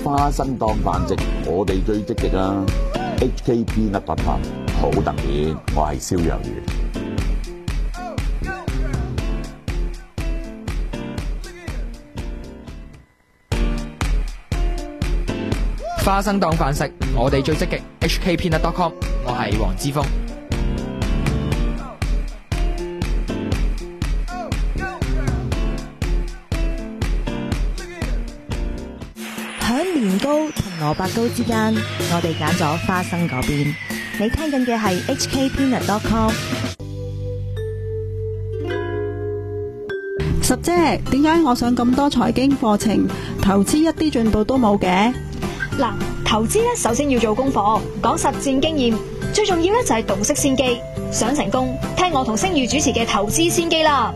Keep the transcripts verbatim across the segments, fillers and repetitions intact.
花生當飯食，我哋最積極啊 ！H K Peanut Butter 好特別，我係蕭若元。 花生當飯食，我哋最積極。H K Peanut dot com， 我係黃之鋒。 響年糕同蘿蔔糕之間，我哋揀咗花生嗰邊。你聽緊嘅係 H K Peanut dot com。 十姐，點解我上咁多財經課程，投資一啲進步都冇嘅？ 嗱，投資咧首先要做功課，講實戰經驗，最重要咧就係洞悉先機。想成功，聽我同星宇主持嘅投資先機啦。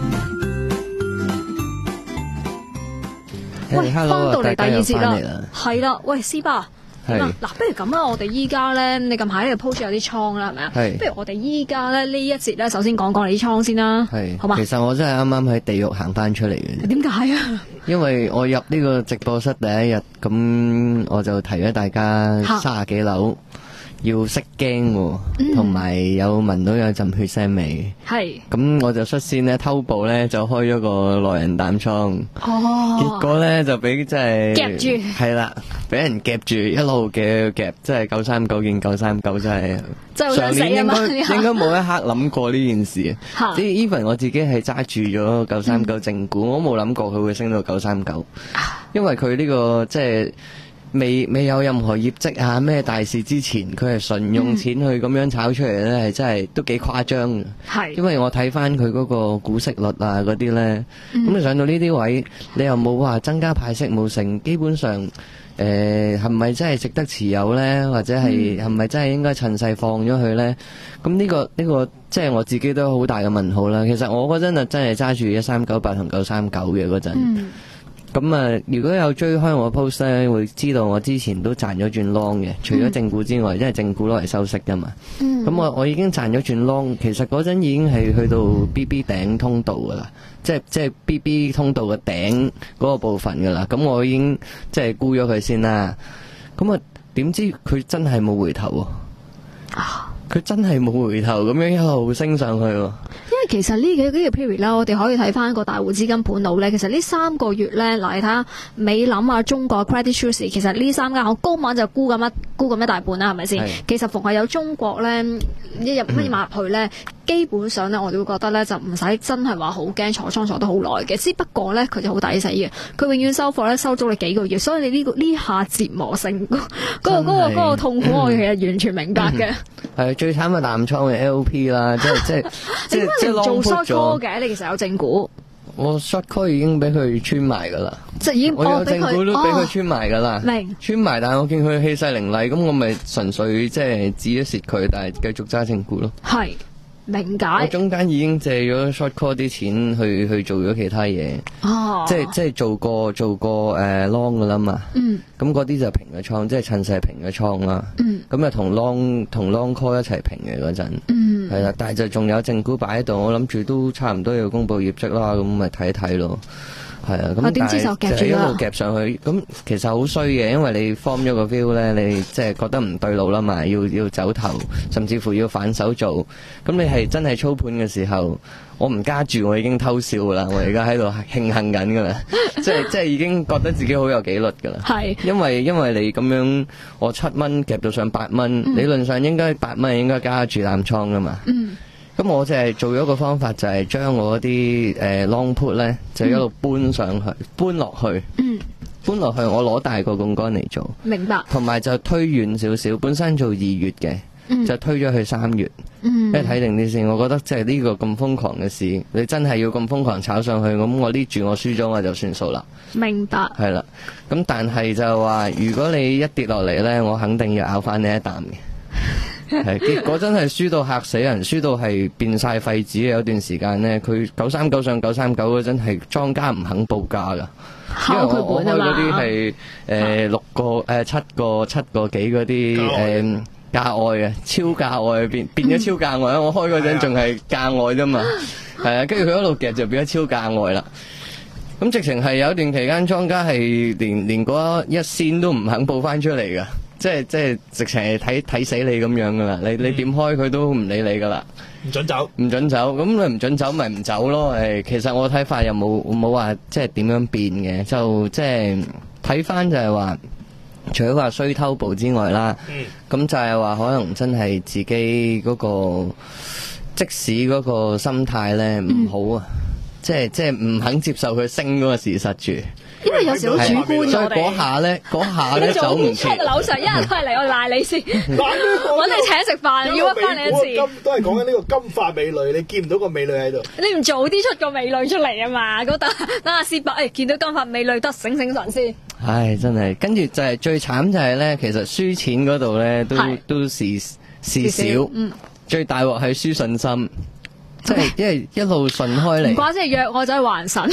喂，翻到嚟第二節啦， 係啦，喂，思巴，嗱，不如咁啦，我哋依家咧，你近排呢個 post 有啲倉啦，係咪啊？係，不如我哋依家咧呢一節咧，首先講講你啲倉先啦，係，好嘛？ 其實我真係啱啱喺地獄行翻出嚟嘅。 點解啊？因為我入呢個直播室第一日，咁我就提咗大家三十幾樓。要識驚喎，同埋有聞到有陣血腥味。係，咁我就率先咧偷步咧就開咗個內人膽倉。哦，結果咧就俾即係夾住，係啦，俾人夾住一路嘅夾，即係九三九見九三九真係。上年應該應該冇一刻諗過呢件事。即係 even 我自己係揸住咗九三九正股，我冇諗過佢會升到九三九，因為佢呢個即係。未未有任何業績啊咩大事之前，佢係純用錢去咁樣炒出嚟咧，係、嗯、真係都幾誇張嘅。係，因為我睇翻佢嗰個股息率啊嗰啲咧，咁你、嗯、上到呢啲位，你又冇話增加派息冇成，基本上誒係咪真係值得持有咧？或者係係咪真係應該趁勢放咗佢咧？咁呢、呢個呢、呢個即係我自己都好大嘅問號啦。其實我嗰陣啊真係揸住一三九八同九三九嘅嗰陣。嗯咁啊，如果有追開我 post 咧，會知道我之前都賺咗轉 long 嘅，除咗正股之外，因為正股攞嚟收息噶嘛。咁、嗯、我我已經賺咗轉 long，其實嗰陣已經係去到 B B 頂通道噶啦，即係即係 B B 通道嘅頂嗰個部分噶啦。咁我已經即係沽咗佢先啦。咁啊，點知佢真係冇回頭啊！佢真係冇回頭，咁樣一路升上去。 因為其實呢幾呢個 period 啦，我哋可以睇翻一個大戶資金盤路咧。其實呢三個月咧，嗱你睇下美林啊、中國 Credit Suisse，其實呢三間行高晚就沽咁一沽咁一大半啦，係咪先？其實逢係有中國咧一入乜嘢買入去咧，基本上咧我哋會覺得咧就唔使真係話好驚坐倉坐得好耐嘅。只不過咧佢就好抵死嘅，佢永遠收貨咧收足你幾個月，所以你呢、這個呢下折磨性嗰、那個嗰、那個嗰、那個痛苦，我其實完全明白嘅。 係最慘嘅淡倉嘅 L P 啦，即係即係即係即係做 short call 嘅，你其實有正股。 我 short call 已經俾佢穿埋噶啦， 即係已經我有正股都俾佢穿埋噶啦， 明穿埋，但係我見佢氣勢凌厲，咁我咪純粹即係止咗蝕佢，但係繼續揸正股咯。係。明解，我中間已經借咗 short call 啲錢去去做咗其他嘢，哦，即係即係做過做過誒 long 噶啦嘛，嗯，咁嗰啲就平嘅倉，即係趁勢平嘅倉啦，嗯，咁啊同 long 同 long call 一齊平嘅嗰陣，嗯，係啦，但係就仲有正股擺喺度，我諗住都差唔多要公布業績啦，咁咪睇一睇咯。係啊，咁但係就一路夾上去，咁其實好衰嘅，因為你 form 咗個 view 咧，你即係覺得唔對路啦嘛，要要走頭，甚至乎要反手做，咁你係真係操盤嘅時候，我唔加住，我已經偷笑噶啦，我而家喺度慶幸緊噶啦，即係即係已經覺得自己好有紀律噶啦，係，因為因為你咁樣，我七蚊夾到上八蚊，嗯、理論上應該八蚊應該加住淡倉噶嘛，嗯。咁我就係做咗個方法，就係將我啲誒 long put 咧，就一路搬上去，嗯、搬落去，嗯、搬落去，我攞大個槓桿嚟做，明白。同埋就推遠少少，本身做二月嘅，嗯、就推咗去三月，嗯、即係睇定啲先。我覺得即係呢個咁瘋狂嘅事，你真係要咁瘋狂炒上去，咁我呢注我輸咗我就算數啦。明白。係啦，咁但係就話，如果你一跌落嚟咧，我肯定要咬翻你一啖嘅。係，結果真係輸到嚇死人，輸到係變晒廢紙嘅。有段時間呢，佢九三九上九三九嗰陣係莊家唔肯報價噶，因為我我開嗰啲係誒六個誒、呃、七個七個幾嗰啲誒價外嘅超價外變變咗超價外，我開嗰陣仲係價外啫嘛，係啊，跟住佢一路夾就變咗超價外啦。 咁直情係有一段期間，莊家係連連嗰一仙都唔肯報翻出嚟噶，即係即係直情係睇睇死你咁樣噶啦，你你點開佢都唔理你噶啦， 唔准走， 唔准走，咁你唔准走咪唔走咯。誒，其實我睇法又冇冇話即係點樣變嘅，就即係睇翻就係話，除咗話衰偷步之外啦，咁、嗯、就係話可能真係自己嗰、嗰個即使嗰個心態咧唔好啊。嗯即係即係唔肯接受佢升嗰個事實住， 因為有時好主觀， 所以嗰下咧，嗰下咧走唔切。 樓上一人都係嚟，我賴你先，揾你請食飯，要屈翻你一次。 都係講緊呢個金髮美女，你見唔到個美女喺度？ 你唔早啲出個美女出嚟啊嘛？嗰等等阿師伯，誒見到金髮美女得醒醒神先。 唉，真係，跟住就係最慘就係咧，其實輸錢嗰度咧都都事事少，嗯，最大鑊係輸信心。即係因為一路順開嚟，唔怪之係約我走去還神，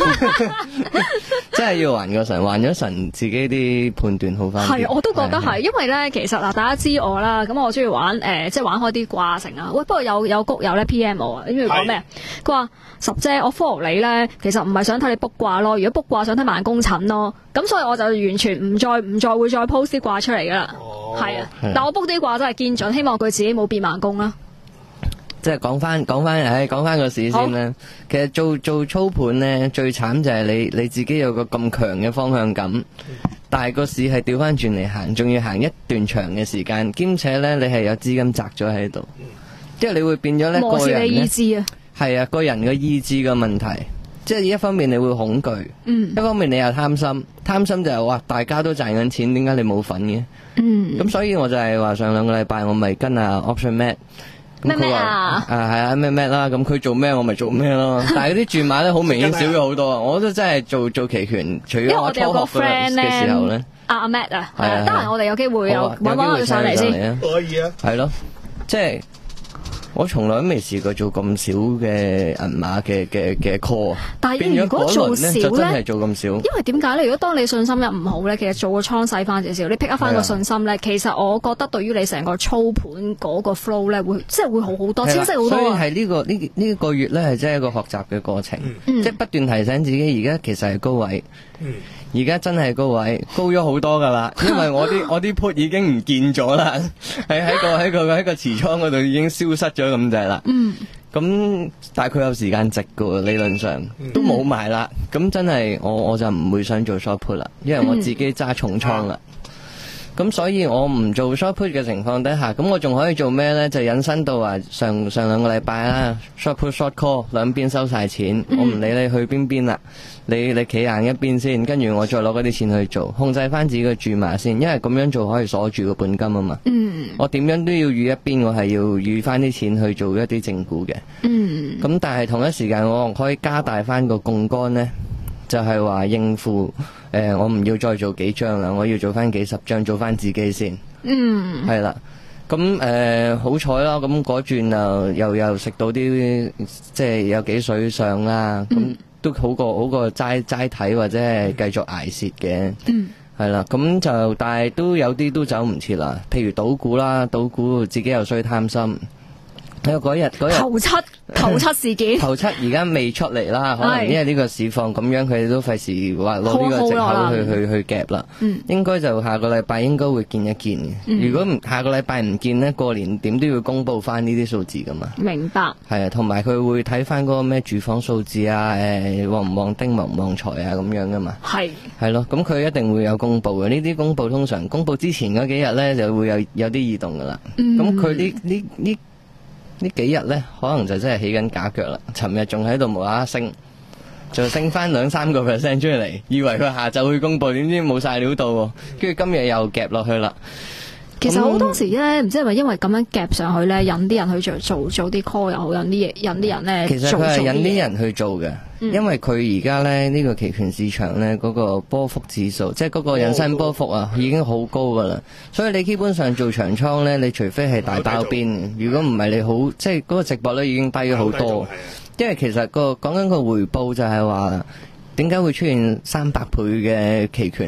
真係要還個神，還咗神自己啲判斷好翻。 係，我都覺得係，因為咧其實嗱，大家知我啦，咁我中意玩誒、呃，即係玩開啲卦成啊。喂，不過有有谷友咧 P M 我啊，你知唔知講咩？佢話十姐，我 follow 你咧，其實唔係想睇你卜卦咯，如果卜卦想睇萬公診咯，咁所以我就完全唔再唔再會再 post 啲卦出嚟噶啦。係、哦、啊，但我卜啲卦真係堅準，希望佢自己冇變萬公啦。 即係講翻講翻，唉，講翻個市先啦。其實做做操盤咧，最慘就係你你自己有個咁強嘅方向感，但係個市係調翻轉嚟行，仲要行一段長嘅時間，兼且咧你係有資金擲咗喺度，即係你會變咗咧個人咧，係啊，個人嘅意志嘅問題。即係一方面你會恐懼，嗯，一方面你又貪心，貪心就係話大家都賺緊錢，點解你冇份嘅？嗯，咁所以我就係話上兩個禮拜我咪跟阿 Option Mat。咩咩啊？啊係啊咩咩啦，咁佢做咩我咪做咩咯。但係嗰啲注碼咧好明顯少咗好多啊！我都真係做做期權，除咗我初學嘅時候咧， 阿阿 Matt 啊，係啊，得閒我哋有機會有揾揾佢上嚟先， 可以啊， 係咯，即係。我從來都未試過做咁少嘅銀碼嘅嘅嘅 call， 但係如果做少咧， 就真係做咁少。 因為點解咧？如果當你信心一唔好咧，其實做個倉細翻少少，你 pick up 翻個信心咧，其實我覺得對於你成個操盤嗰個 flow 咧，會即係會好好多，清晰好多。 所以係呢、這個呢呢、這個月咧，係真係一個學習嘅過程，嗯、即係不斷提醒自己，而家其實係高位。嗯而家真係高位，高咗好多噶啦，因為我啲我啲 put 已經唔見咗啦，喺喺個喺個喺個持倉嗰度已經消失咗咁滯啦。嗯，咁但係佢有時間值噶，理論上都冇埋啦。咁、嗯、真係我我就唔會想做 short put 啦，因為我自己揸重倉啦。咁、嗯、所以我唔做 short put 嘅情況底下，咁我仲可以做咩咧？就引申到話上上兩個禮拜啦 ，short put short call 兩邊收晒錢，嗯、我唔理你去邊邊啦。你你企硬一邊先，跟住我再攞嗰啲錢去做，控制翻自己嘅注碼先，因為咁樣做可以鎖住個本金啊嘛。嗯，我點樣都要預一邊，我係要預翻啲錢去做一啲正股嘅。嗯，咁但係同一時間我可以加大翻個槓桿呢，就係、是、話應付誒、呃，我唔要再做幾張啦，我要做翻幾十張，做翻自己先。嗯，係啦。咁誒、呃、好彩啦，咁嗰轉啊又又食到啲即係有幾水上啦。咁、嗯都好過好過齋齋睇或者係繼續捱蝕嘅，嗯，係啦，咁就但係都有啲都走唔切啦。譬如賭股啦，賭股自己又衰貪心。喺嗰日嗰日頭七頭七事件， 頭七而家未出嚟啦，可能因為呢個市況咁樣，佢哋都費事話攞呢個藉口去去去夾啦。嗯，應該就下個禮拜應該會見一見嘅。嗯、如果唔下個禮拜唔見呢，過年點都要公布翻呢啲數字噶嘛。 明白。 係啊，同埋佢會睇翻嗰個咩住房數字啊，誒、呃、旺唔旺丁旺唔旺財啊咁樣噶嘛。係。係咯，咁佢一定會有公布嘅。呢啲公布通常公布之前嗰幾日呢，就會有有啲異動噶啦。咁佢呢呢呢？呢幾日呢，可能就真係起緊假腳啦。尋日仲喺度無啦啦升，就升翻兩三個 percent 出嚟，以為佢下晝會公布，點知冇晒料到喎。跟住今日又夾落去啦。 其實好多時咧，唔知係咪因為咁樣夾上去咧，引啲人去做做做啲 call 又好，引啲引啲人咧。 其實佢係引啲人去做嘅，嗯、因為佢而家咧呢、呢個期權市場咧嗰、嗰個波幅指數，即係嗰個引伸波幅啊，已經好高噶啦。所以你基本上做長倉咧，你除非係大包邊，如果唔係你好，即係嗰個值博率已經低咗好多。因為其實、嗰個講緊個回報就係話，點解會出現三百倍嘅期權啊？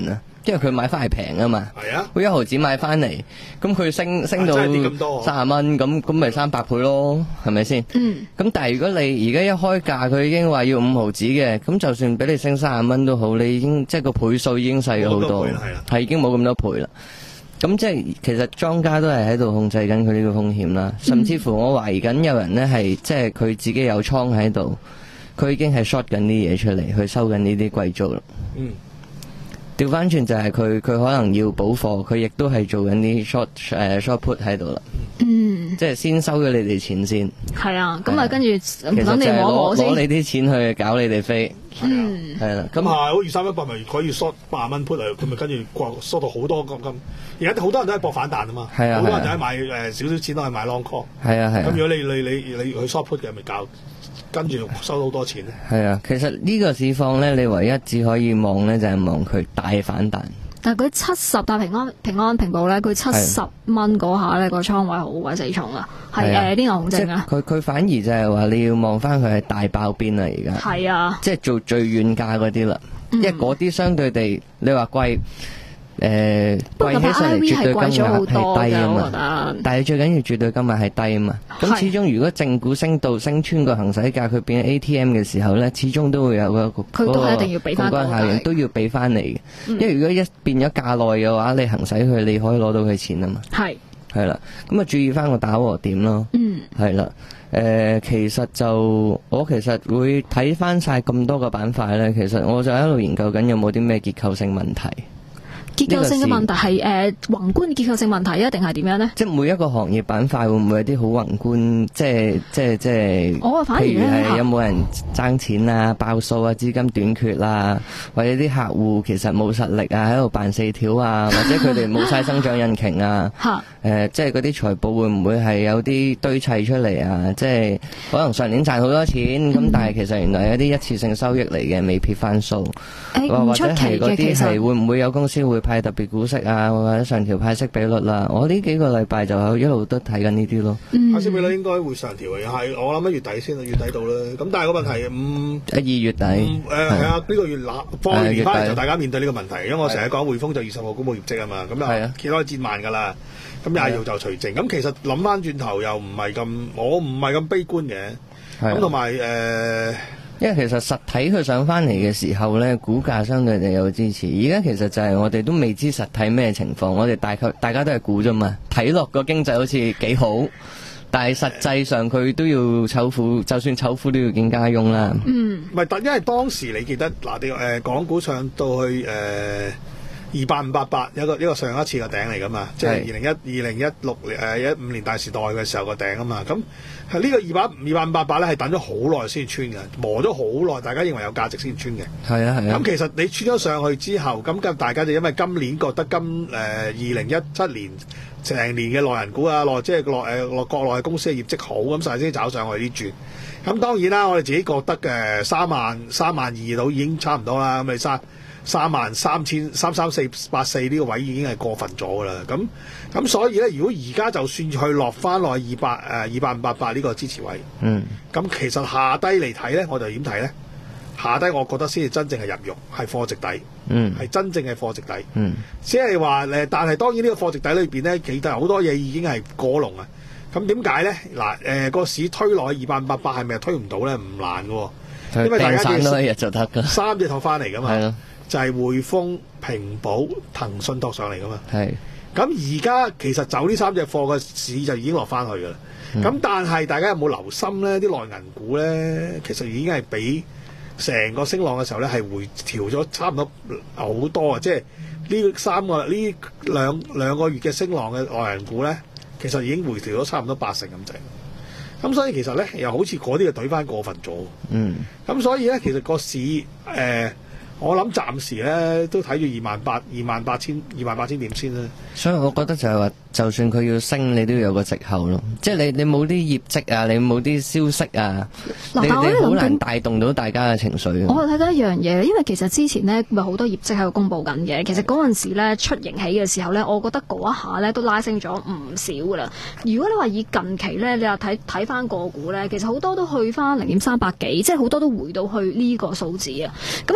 因為佢買翻係平啊嘛。 係啊， 佢一毫子買翻嚟，咁佢升升到三十蚊，咁咁咪三百倍咯，係咪先？嗯。咁但係如果你而家一開價，佢已經話要五毫子嘅，咁就算俾你升三十蚊都好，你已經即係個倍數已經細咗好多，係已經冇咁多倍啦。咁即係其實莊家都係喺度控制緊佢呢個風險啦，甚至乎我懷疑緊有人呢係即係佢自己有倉喺度，佢已經係 short 緊啲嘢出嚟，去收緊呢啲貴租啦。嗯，調翻轉就係佢佢可能要補貨，佢亦都係做緊啲 short 誒、uh, short put 喺度啦。嗯，即係先收咗你哋錢先。係啊，咁啊跟住唔等你摸摸先，攞你啲錢去搞你哋飛。嗯，係啦，咁係好似三一八咪可以 short 八蚊 put 嚟，佢咪跟住掛 short 到好多咁咁。而家好多人都係搏反彈啊嘛，好、啊、多人就係買誒少少錢都係買 long call。係啊係。咁、啊、如果你你你你去 short put 嘅，咪搞跟住收到好多錢咧。係啊，其實呢個市況咧，你唯一只可以望咧就係望佢大反彈。但係佢七十大平安平安平保咧，佢七十蚊嗰下咧個倉位好鬼死重啊，係誒啲牛熊證啊。佢佢反而就係話你要望翻佢係大爆邊啦，而家係啊，即係做最遠價嗰啲啦，因為嗰啲相對地你話貴。誒，貴起上嚟絕對金額係低啊嘛，但係最緊要絕對金額係低啊嘛。咁始終如果正股升到升穿個行使價，佢變 A T M 嘅時候咧，始終都會有個佢都係一定要俾翻槓桿效應，都要俾翻你嘅。因為如果一變咗價內嘅話，你行使佢，你可以攞到佢錢啊嘛。係係啦，咁啊注意翻個打和點咯。嗯，係啦。誒，其實就我其實會睇翻晒咁多個板塊咧，其實我就喺度研究緊有冇啲咩結構性問題。結構性嘅問題係誒、呃、宏觀結構性問題，一定係點樣呢？即係每一個行業板塊會唔會有啲好宏觀？即係即係即係，我反而譬如係有冇人爭錢啊、爆數啊、資金短缺啊，或者啲客戶其實冇實力啊，喺度扮四條啊，或者佢哋冇晒增長引擎啊？誒、呃，即係嗰啲財報會唔會係有啲堆砌出嚟啊？即係可能上年賺好多錢，咁、嗯、但係其實原來有啲一次性收益嚟嘅，未撇翻數，欸、或者係嗰啲係會唔會有公司會派特別股息啊，或者上調派息比率啦，我呢幾個禮拜就一路都睇緊呢啲咯。派息比率應該會上調嘅，係我諗一月底先，月底到啦。咁但係個問題，嗯，二月底，誒係啊，呢個月嗱放完年翻嚟就大家面對呢個問題，因為我成日講匯豐就二十號公佈業績啊嘛，咁啊揭開戰慢㗎啦，咁廿號就除淨。咁其實諗翻轉頭又唔係咁，我唔係咁悲觀嘅。咁同埋誒。因為其實實體佢上翻嚟嘅時候呢，股價相對地有支持。而家其實就係我哋都未知實體咩情況，我哋大概大家都係估啫嘛。睇落個經濟好似幾好，但係實際上佢都要醜婦，就算醜婦都要見家翁啦。嗯，唔係，因為當時你記得嗱，啲誒港股上到去誒二八五八八，一個一個上一次嘅頂嚟噶嘛，即係二零一二零一六誒一五年大時代嘅時候個頂啊嘛，咁。係呢個二百二百五八八咧，係等咗好耐先穿嘅，磨咗好耐，大家認為有價值先穿嘅。係啊係啊。咁其實你穿咗上去之後，咁大家就因為今年覺得今誒二零一七年成年嘅內銀股啊，內即係內誒內國內嘅公司嘅業績好，咁所以先找上去啲轉。咁當然啦，我哋自己覺得嘅三萬三萬二到已經差唔多啦。咁你三三萬三千三三四八四呢個位已經係過分咗噶啦。咁咁所以咧，如果而家就算去落翻落二百誒二百五八八呢個支持位，嗯，咁其實下低嚟睇咧，我就點睇咧？下低我覺得先至真正係入肉，係貨值底，嗯，係真正嘅貨值底，嗯，即係話誒，但係當然呢個貨值底裏邊咧，其實好多嘢已經係過龍啊。咁點解咧？嗱誒個市推落去二百五八八係咪推唔到咧？唔難嘅，因為大家散多一日就得㗎，三隻托翻嚟噶嘛，係咯，就係匯豐、平保、騰訊托上嚟噶嘛，係。咁而家其實走呢三隻貨嘅市就已經落翻去㗎啦。咁、嗯、但係大家有冇留心咧？啲內銀股咧，其實已經係比成個升浪嘅時候咧係回調咗差唔多好多啊！即係呢三個呢兩兩個月嘅升浪嘅內銀股咧，其實已經回調咗差唔多八成咁滯。咁所以其實咧又好似嗰啲就懟翻過分咗。嗯。咁所以咧，其實個市誒。呃我諗暫時咧都睇住二萬八、二萬八千、二萬八千點先啦。所以我覺得就係話，就算佢要升，你都要有個藉口咯。即係你你冇啲業績啊，你冇啲消息啊，你你好難帶動到大家嘅情緒。我睇到一樣嘢，因為其實之前呢咪好多業績喺度公佈緊嘅。其實嗰陣時咧出盈喜嘅時候咧，我覺得嗰一下咧都拉升咗唔少噶啦。如果你話以近期咧，你話睇睇翻個股咧，其實好多都去翻零點三百幾，即係好多都回到去呢個數字啊。咁啊，所以變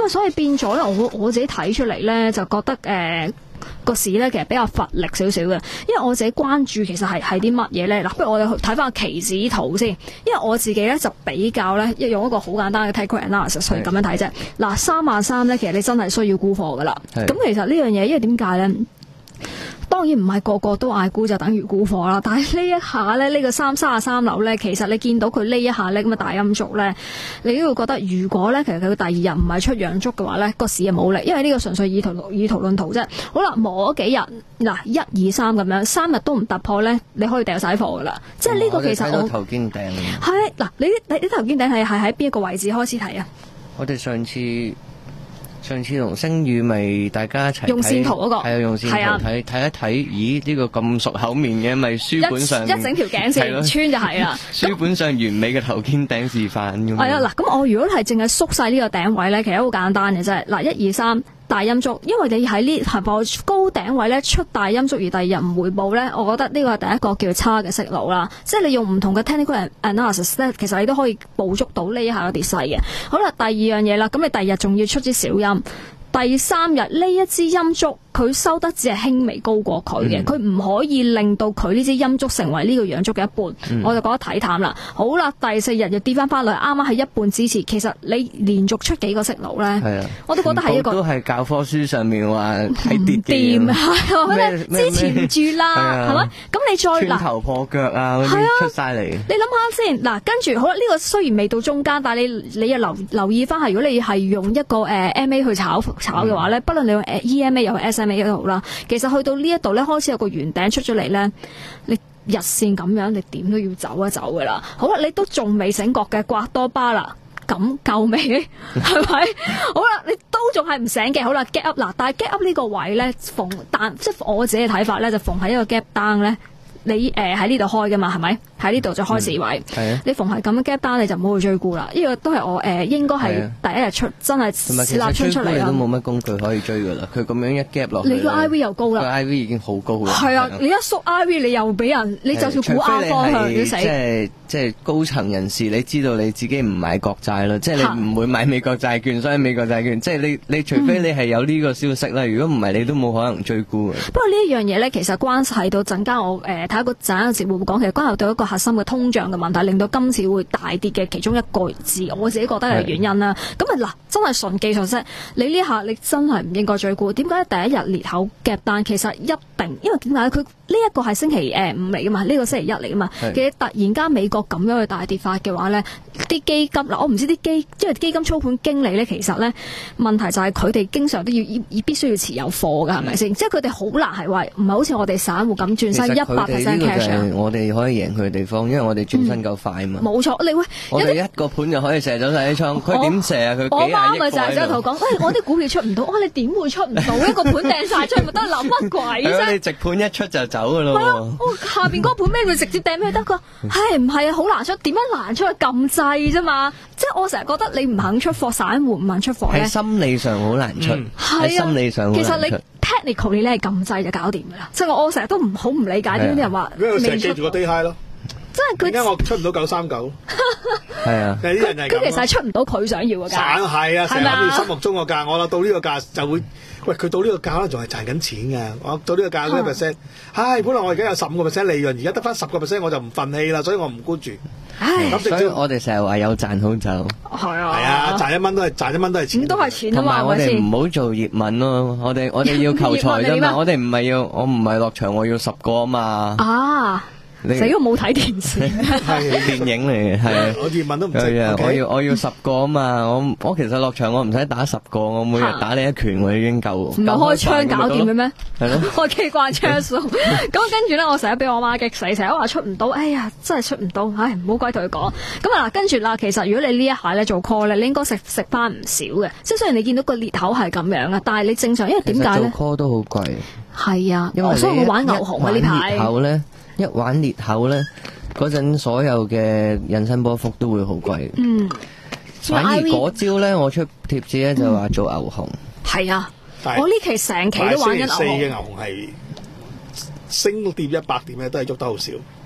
變咗咧，我我自己睇出嚟咧，就覺得誒。呃個市咧其實比較乏力少少嘅，因為我自己關注其實係係啲乜嘢咧？嗱，不如我哋去睇翻個期指圖先，因為我自己咧就比較咧，用一個好簡單嘅 technical analysis 去咁樣睇啫。嗱，三萬三咧，其實你真係需要沽貨噶啦。咁其實呢樣嘢，因為點解咧？當然唔係個個都嗌沽就等於沽貨啦，但係呢一下咧，呢、呢個三三十三樓咧，其實你見到佢呢一下咧咁嘅大陰燭咧，你都會覺得如果咧其實佢第二日唔係出陽燭嘅話咧，個市係冇力，因為呢個純粹以圖以圖論圖啫。好啦，磨咗幾日嗱，一二三咁樣，三日都唔突破咧，你可以掉晒貨噶啦。即係呢個其實我睇到頭肩頂係嗱，你你啲頭肩頂係係喺邊一個位置開始睇啊？ 我哋上次。上次同星宇咪大家一齊用線圖嗰、那個係啊，用線圖睇睇一睇，咦呢、這個咁熟口面嘅咪書本上一,一整條頸線穿就係啦。 書本上完美嘅頭肩頂示範咁。 係啊，嗱，咁我如果係淨係縮晒呢個頂位咧，其實好簡單嘅啫。嗱，一二三。大陰燭，因為你喺呢係個高頂位咧出大陰燭，而第二日唔回報咧，我覺得呢個係第一個叫差嘅息路啦。即係你用唔同嘅 technical analysis 咧，其實你都可以捕捉到呢一下嘅跌勢嘅。好啦，第二樣嘢啦，咁你第二日仲要出支小陰，第三日呢一支陰燭佢收得只係輕微高過佢嘅，佢、嗯、唔可以令到佢呢支陰燭成為呢個陽燭嘅一半，嗯、我就覺得睇淡啦。好啦，第四日又跌翻翻嚟，啱啱係一半支持。其實你連續出幾個息路咧，啊、我都覺得係一個都係教科書上面話睇跌嘅， 係支持唔住啦，係咪？咁你再穿頭破腳啊嗰啲出晒嚟。 你諗下先，嗱，跟住好啦，呢、這個雖然未到中間，但係你你又留留意翻係，如果你係用一個誒、呃、M A 去炒炒嘅話咧，不論你用 E M A 又係 S M A 都好啦，其實去到呢一度咧，開始有個圓頂出咗嚟咧，你日線咁樣，你點都要走一走噶啦。好啦，你都仲未醒覺嘅，刮多巴啦，咁夠未？係咪？好啦，你都仲係唔醒嘅。好啦 ，gap up 嗱，但係 gap up 呢個位咧，逢但即係我自己嘅睇法咧，就逢喺一個 gap down 咧，你誒喺呢度開噶嘛，係咪？喺呢度就開市位，嗯、你逢係咁樣 gap down 你就唔好去追沽啦。呢、這個都係我誒、呃、應該係第一日出，真係立春出嚟啦。 都冇乜工具可以追噶啦，佢咁樣一 gap 落去， 你個 I V 又高啦， 個 I V 已經好高啦。 係啊，你一縮 I V 你又俾人，你就算估啱方向都死。 即係即係高層人士，你知道你自己唔買國債啦，即係你唔會買美國債券，所以美國債券即係你你除非你係有呢個消息啦，如果唔係你都冇可能追沽嘅。 不過呢一樣嘢咧，其實關係到陣間我誒睇一個陣間節目會講，其實關係到一個核心嘅通脹嘅問題，令到今次會大跌嘅其中一個字，我自己覺得係原因啦。咁啊嗱，真係純技術啫。你呢下你真係唔應該追沽。點解第一日裂口夾單？其實一定，因為點解佢呢一個係星期誒五嚟噶嘛？呢、這個星期一嚟噶嘛？其實突然間美國咁樣去大跌法嘅話咧，啲基金嗱，我唔知啲基，因為基金操盤經理咧，其實咧問題就係佢哋經常都要以必須要持有貨噶，係咪先？即係佢哋好難係話唔係好似我哋散戶咁轉身一百 percent cash。 我哋可以贏佢嘅地方，因為我哋轉身夠快嘛。 冇錯、嗯，你喂， 我哋一個盤就可以射走晒啲倉，佢點射啊？佢我媽咪就係喺度講，喂，我啲股票出唔到，哇！你點會出唔到？一個盤掟晒出去，咪得諗乜鬼啫？ 你直盤一出就走噶咯。係啊， 下邊嗰個盤咩會直接掟咩得噶？係唔係啊？好難出，點樣難出去撳掣啫嘛？即係我成日覺得你唔肯出貨，散戶唔肯出貨咧， 喺心理上好難出。係、嗯、心理上好難出。 其實你 technical 你咧係撳掣就搞掂噶啦。即係我我成日都唔好唔理解點啲人話未出。記住個 day high 咯。 真係佢點解我出唔到九三九？ 係啊， 啲人係咁。 佢其實係出唔到佢想要嘅價。 散係啊，成日諗住心目中個價，我啦到呢個價就會，喂佢到呢個價咧仲係賺緊錢嘅。我到呢個價嗰個 percent，唉，本來我而家有十五個 percent 利潤，而家得翻十個 percent，我就唔憤氣啦，所以我唔沽住。 唉， 所以我哋成日話有賺好走。 係啊， 係啊，賺一蚊都係賺一蚊都係錢。 都係錢啊嘛， 同埋我哋唔好做葉問咯，我哋我哋要求財啫嘛，我哋唔係要，我唔係落場，我要十個啊嘛。 啊！死都冇睇電視， 係電影嚟嘅，係我葉問都唔識。 我要我要十個啊嘛，我我其實落場我唔使打十個，我每日打你一拳我已經夠。唔係開槍搞掂嘅咩？係咯， 開機關槍數。咁跟住咧，我成日俾我媽激死，成日話出唔到，哎呀，真係出唔到，唉，唔好鬼同佢講。咁啊嗱，跟住啦，其實如果你呢一下咧做 call 咧，你應該食食翻唔少嘅。即係雖然你見到個裂口係咁樣啊，但係你正常，因為點解咧？ 做 call 都好貴。 係啊，因為所以我玩牛熊啊呢排。 一玩裂口咧，嗰陣所有嘅引伸波幅都會好貴。嗯，反而嗰招咧，我出貼紙咧就話做牛熊。係、嗯、啊，我呢期成期都玩緊牛熊。四嘅牛熊係升跌一百點咧，都係喐得好少。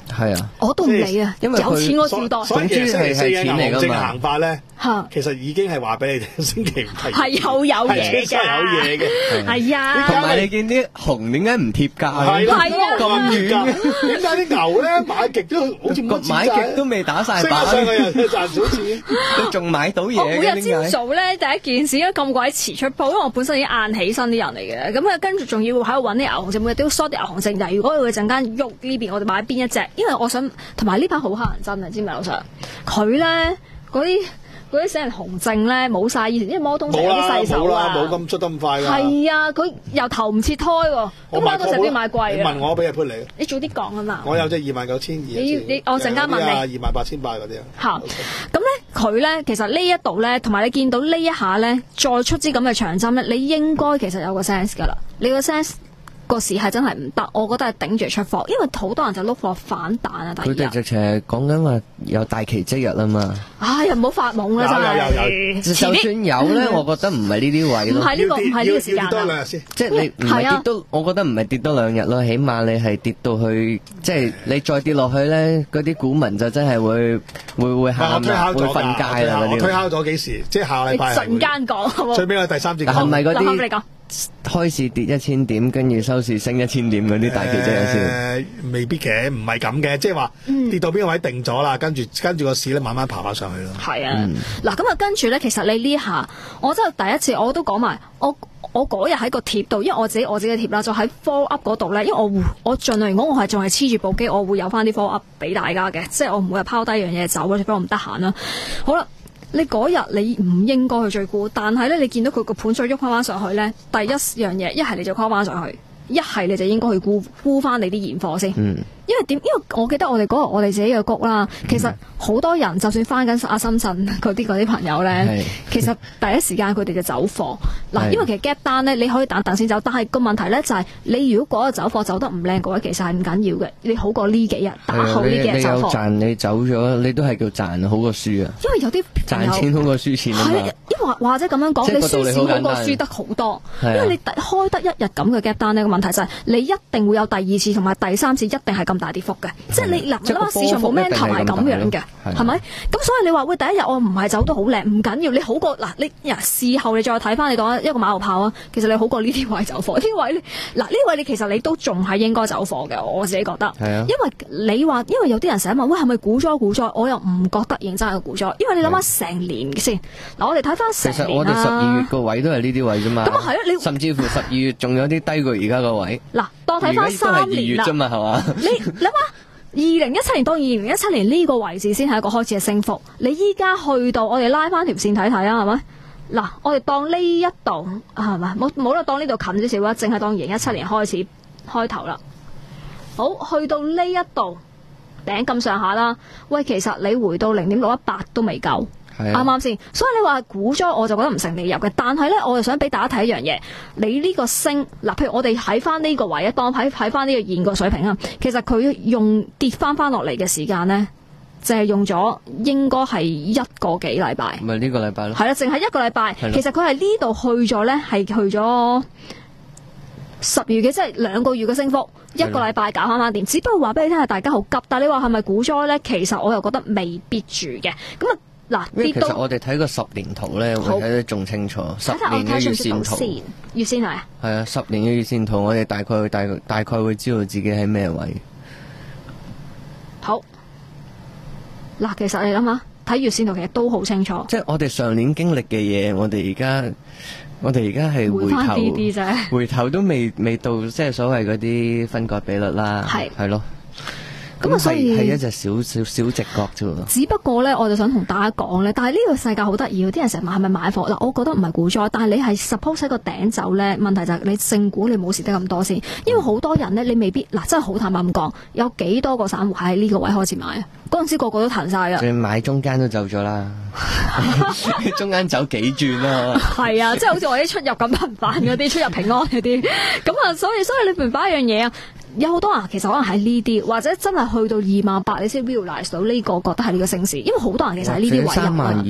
係啊， 我都唔理啊，有錢我照袋。 所以其實星期四嘅牛熊證行法咧， 嚇， 其實已經係話俾你聽，星期五係係有有嘢嘅， 有嘢嘅， 係啊。 同埋你見啲熊點解唔貼價？ 係啦， 咁遠嘅， 點解啲牛咧買極都好似冇錢買極都未打晒板， 升上去又賺少錢， 你仲買到嘢？ 我每日朝早咧第一件事，因為咁鬼遲出鋪，因為我本身已經晏起身啲人嚟嘅，咁啊跟住仲要喺度揾啲牛熊證，每日都要 short 啲牛熊證。就如果佢陣間喐呢邊，我哋買邊一隻？因為我想同埋呢排好乞人憎啊，知唔知老實？佢咧嗰啲嗰啲死人熊證咧冇晒以前，因為摩通成啲細手啊， 冇咁出得咁快㗎。 係啊，佢由頭唔切胎喎，咁摩通成啲買貴啊。 你問我俾日潘你， 你早啲講啊嘛。 我有隻二萬九千二。 你你我陣間問你。 二萬八千八嗰啲啊。 嚇，咁咧佢咧其實呢一度咧，同埋你見到呢一下咧，再出支咁嘅長針咧，你應該其實有個 sense 㗎啦，你個 sense。個市係真係唔得，我覺得係頂住出貨，因為好多人就碌貨反彈啊！ 佢哋直情係講緊話有大奇蹟日啊嘛！ 唉，又唔好發夢啦，真係。 就算有咧，我覺得唔係呢啲位咯。 唔係呢個，唔係呢個時間啦。 即係你唔係跌多，我覺得唔係跌多兩日咯，起碼你係跌到去，即係你再跌落去咧，嗰啲股民就真係會會會喊啦，會瞓街啦嗰啲。 我推敲咗幾時？即係下禮拜。 陣間講。 最尾係第三節。 係咪嗰啲？開市跌一千點，跟住收市升一千點嗰啲大奇蹟先？ 誒，未必嘅，唔係咁嘅，即係話跌到邊個位定咗啦，跟住跟住個市咧慢慢爬翻上去咯。 係啊，嗱咁啊，跟住咧，其實你呢下，我真係第一次，我都講埋，我我嗰日喺個貼度，因為我自己我自己嘅貼啦，就喺 follow up 嗰度咧，因為我我盡量如果我係仲係黐住部機，我會有翻啲 follow up 俾大家嘅，即係我唔會係拋低樣嘢走，或者俾我唔得閒啦。好啦。你嗰日你唔應該去追沽，但係咧你見到佢個盤再喐翻翻上去咧，第一樣嘢一係你就 call 翻上去，一係你就應該去沽沽翻你啲現貨先。嗯，因為點？因為我記得我哋嗰日我哋自己嘅谷啦，其實好多人就算翻緊阿深圳嗰啲嗰啲朋友咧，其實第一時間佢哋就走貨嗱，因為其實 gap 單咧你可以等等先走，但係個問題咧就係、是、你如果嗰個走貨走得唔靚嘅話，其實係唔緊要嘅，你好過呢幾日打好呢幾日走貨。你有賺你走咗，你都係叫賺好過輸啊。 因為有啲賺錢好過輸錢啊嘛。 因為或者咁樣講，你輸錢好過輸得好多，因為你開得一日咁嘅 gap 單呢個問題就係你一定會有第二次同埋第三次一定係咁大跌幅嘅，即係你嗱，你諗下市場冇咩頭係咁樣嘅，係咪？咁所以你話喂，第一日我唔係走得好靚，唔緊要，你好過嗱，你呀事後你再睇翻你當一個馬後炮啊，其實你好過呢啲位走貨，呢位嗱呢位你其實你都仲係應該走貨嘅，我自己覺得，因為你話因為有啲人成日問喂係咪股災股災，我又唔覺得認真係股災，因為你諗下成年先嗱，我哋睇翻成年啦。其實我哋十二月個位都係呢啲位啫嘛，咁啊係啊，你甚至乎十二月仲有啲低過而家個位。嗱，當睇翻三年啦，你諗下。二零一七年到二零一七年呢個位置先係一個開始嘅升幅，你依家去到我哋拉翻條線睇睇啊，係咪？嗱，我哋當呢一度係咪？冇冇啦，當呢度近少少啦，淨係當二零一七年開始開頭啦。好，去到呢一度頂咁上下啦。喂，其實你回到零點六一八都未夠。啱啱先？所以你話股災我就覺得唔成理由嘅，但係咧我就想俾大家睇一樣嘢，你呢個升嗱，譬如我哋喺翻呢個位，當喺喺翻呢個現個水平啊，其實佢用跌翻翻落嚟嘅時間咧，就係、是、用咗應該係一個幾禮拜， 唔係呢個禮拜咯， 係啦，淨係一個禮拜，其實佢係呢度去咗咧，係去咗十月嘅，即係兩個月嘅升幅，一個禮拜搞翻翻掂，只不過話俾你聽係大家好急，但係你話係咪股災咧？其實我又覺得未必住嘅，咁啊。嗱， 其實我哋睇個十年圖咧，會睇得仲清楚。十年嘅月線圖， 月線係啊， 係啊，十年嘅月線圖，我哋大概大大概會知道自己喺咩位。 好，嗱，其實你諗下，睇月線圖其實都好清楚。 即係我哋上年經歷嘅嘢，我哋而家，我哋而家係回頭， 回啲啫， 回頭都未未到，即係所謂嗰啲分割比率啦，係係咯。咁啊，所以係一隻小小小直角啫。 只不過咧，我就想同大家講咧，但係呢個世界好得意，啲人成日問係咪買貨嗱，我覺得唔係股災，但係你係 suppose 喺個頂走咧，問題就係你正股你冇蝕得咁多先，因為好多人咧你未必嗱，真係好坦白咁講，有幾多個散戶喺呢個位開始買啊？嗰陣時個個都彈晒噶， 你買中間都走咗啦，中間走幾轉啦， 係啊，即係好似我啲出入咁頻繁嗰啲出入平安嗰啲，咁啊，所以所以你明白一樣嘢啊。有好多人其實可能喺呢啲，或者真係去到二萬八，你先 realize 到呢個覺得係呢個升市，因為好多人其實喺呢啲位入。三萬二咯。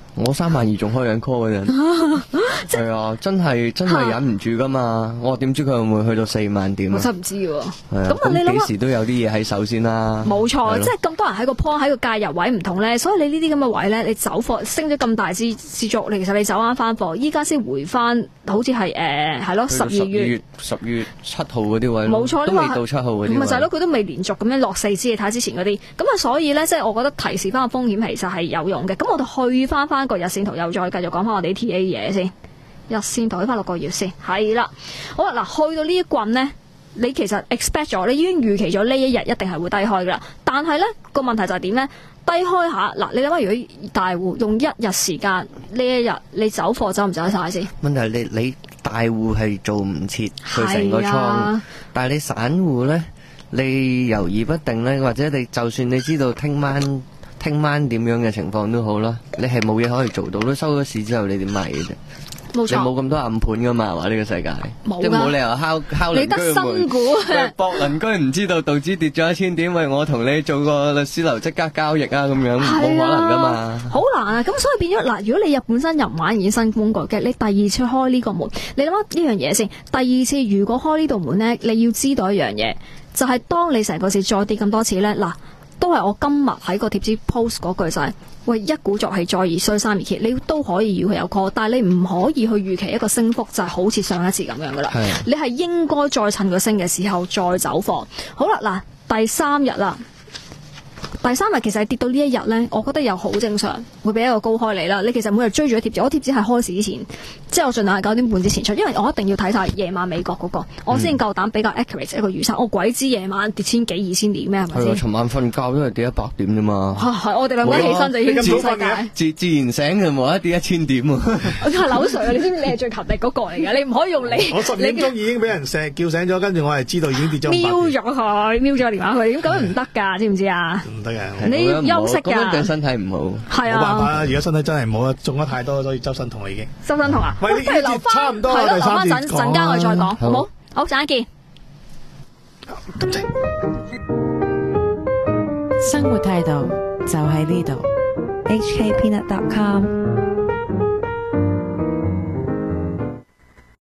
我三萬二仲開緊 call 嗰陣，係啊，真係真係忍唔住噶嘛！我點知佢會唔會去到四萬點啊？ 我真唔知喎。 係啊，咁你幾時都有啲嘢喺手先啦。冇錯，即係咁多人喺個 point 喺個介入位唔同咧，所以你呢啲咁嘅位咧，你走貨升咗咁大支支足，你其實你走啱翻貨，依家先回翻，好似係誒係咯十二月十月七號嗰啲位， 冇錯， 都未到七號嗰啲。 唔係就係咯，佢都未連續咁樣落四支，你睇之前嗰啲，咁啊所以咧，即係我覺得提示翻個風險其實係有用嘅。咁我哋去翻翻個日線圖，又再繼續講翻我哋啲 T A 嘢先。日線圖睇翻六個月先，係啦。好啦，嗱，去到呢一棍咧，你其實 expect 咗，你已經預期咗呢一日一定係會低開噶啦。但係咧個問題就係點咧？低開下嗱，你諗下，如果大戶用一日時間呢一日，你走貨走唔走得晒先？ 問題你你大戶係做唔切佢成個倉，啊、但係你散戶咧，你猶豫不定咧，或者你就算你知道聽晚聽晚點樣嘅情況都好啦，你係冇嘢可以做到咯。收咗市之後你點賣嘅啫？冇錯，你冇咁多暗盤噶嘛？話呢個世界，即係冇理由敲敲鄰居門，你得新股博鄰居唔知道道指跌咗一千點，喂，我同你做個律師樓即刻交易啊，咁樣冇可能噶嘛？好難啊！咁所以變咗嗱，如果你日本身又唔玩衍生工具嘅，你第二次開呢個門，你諗下呢樣嘢先。第二次如果開呢道門咧，你要知道一樣嘢，就係、是、當你成個市再跌咁多次咧，嗱，都係我今日喺個貼紙 post 嗰句就係、是。喂，一鼓作氣，再而衰，三而竭，你都可以預佢有 call， 但係你唔可以去預期一個升幅就係好似上一次咁樣噶啦。你係應該再趁佢升嘅時候再走貨。好啦，嗱，第三日啦。第三日其實係跌到呢一日咧，我覺得又好正常，會俾一個高開你啦。你其實每日追住一貼紙，我貼紙係開市之前，即係我盡量係九點半之前出，因為我一定要睇晒夜晚美國嗰、那個，嗯、我先夠膽比較 accurate 一個預測。我鬼知夜晚跌千幾二千點咩？係咪先？ 尋晚瞓覺都係跌一百點啫嘛。係、啊、我哋兩個起身就已經全世界自自然醒就冇一跌一千點喎。我係扭水啊！你知唔知你係最勤力嗰個嚟㗎？你唔可以用你。 我十點鐘已經俾人石叫醒咗，跟住我係知道已經跌咗。瞄咗佢，瞄咗個電話佢，咁咁樣唔得㗎，知唔知啊？ 唔得嘅。 你休息㗎， 咁樣對身體唔好。係啊， 冇辦法啦！而家身體真係唔好啦，中咗太多，所以周身痛啦已經。 周身痛啊！ 喂，你不如留翻，差唔多啦， 留翻陣陣間我哋再講，好唔好？好，陣間見。 咁正。 生活態度就喺呢度。H K Peanut dot com